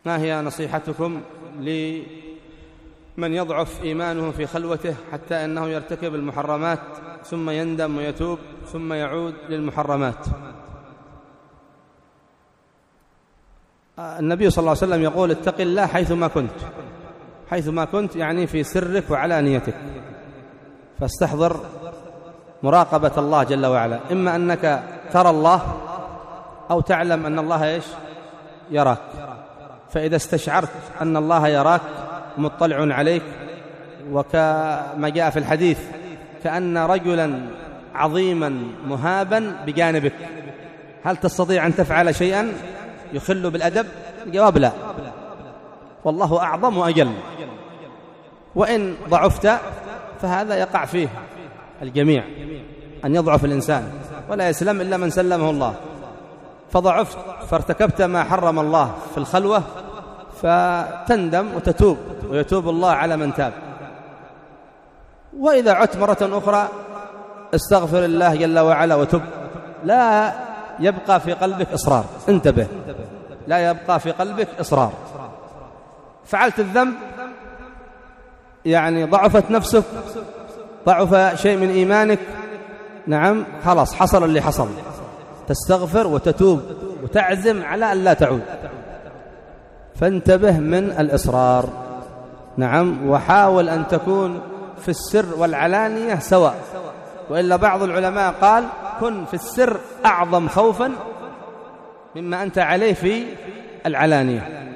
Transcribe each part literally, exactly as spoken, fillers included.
ما هي نصيحتكم لمن يضعف إيمانه في خلوته حتى أنه يرتكب المحرمات ثم يندم ويتوب ثم يعود للمحرمات؟ النبي صلى الله عليه وسلم يقول: اتق الله حيثما كنت. حيثما كنت يعني في سرك وعلانيتك، فاستحضر مراقبة الله جل وعلا، إما أنك ترى الله أو تعلم أن الله إيش؟ يراك. فإذا استشعرت أن الله يراك مطلع عليك، وكما جاء في الحديث كأن رجلا عظيما مهابا بجانبك، هل تستطيع أن تفعل شيئا يخل بالأدب؟ الجواب لا، والله أعظم وأجل. وإن ضعفت فهذا يقع فيه الجميع، أن يضعف الإنسان، ولا يسلم إلا من سلمه الله. فضعفت فارتكبت ما حرم الله في الخلوة، فتندم وتتوب، ويتوب الله على من تاب. وإذا عدت مرة أخرى استغفر الله جل وعلا وتب، لا يبقى في قلبك إصرار. انتبه، لا يبقى في قلبك إصرار. فعلت الذنب، يعني ضعفت نفسك، ضعف شيء من إيمانك، نعم خلاص حصل اللي حصل، تستغفر وتتوب وتعزم على أن لا تعود. فانتبه من الإصرار، نعم، وحاول أن تكون في السر والعلانية سواء. وإلا بعض العلماء قال: كن في السر أعظم خوفا مما أنت عليه في العلانية.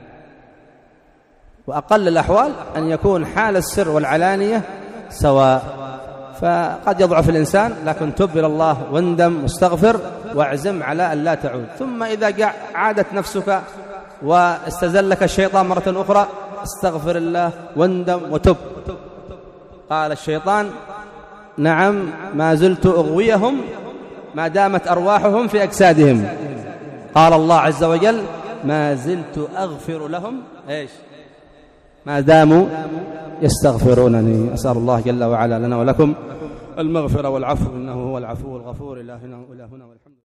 وأقل الأحوال أن يكون حال السر والعلانية سواء. فقد يضعف الإنسان، لكن تب إلى الله واندم واستغفر واعزم على أن لا تعود. ثم إذا عادت نفسك واستزلك الشيطان مرة أخرى، استغفر الله واندم وتب. قال الشيطان: نعم، ما زلت أغويهم ما دامت أرواحهم في أجسادهم. قال الله عز وجل: ما زلت أغفر لهم إيش؟ ما داموا يستغفرونني. أسأل الله جل وعلا لنا ولكم المغفرة والعفو، إنه هو العفو الغفور. إلهنا وإلهنا والحمد.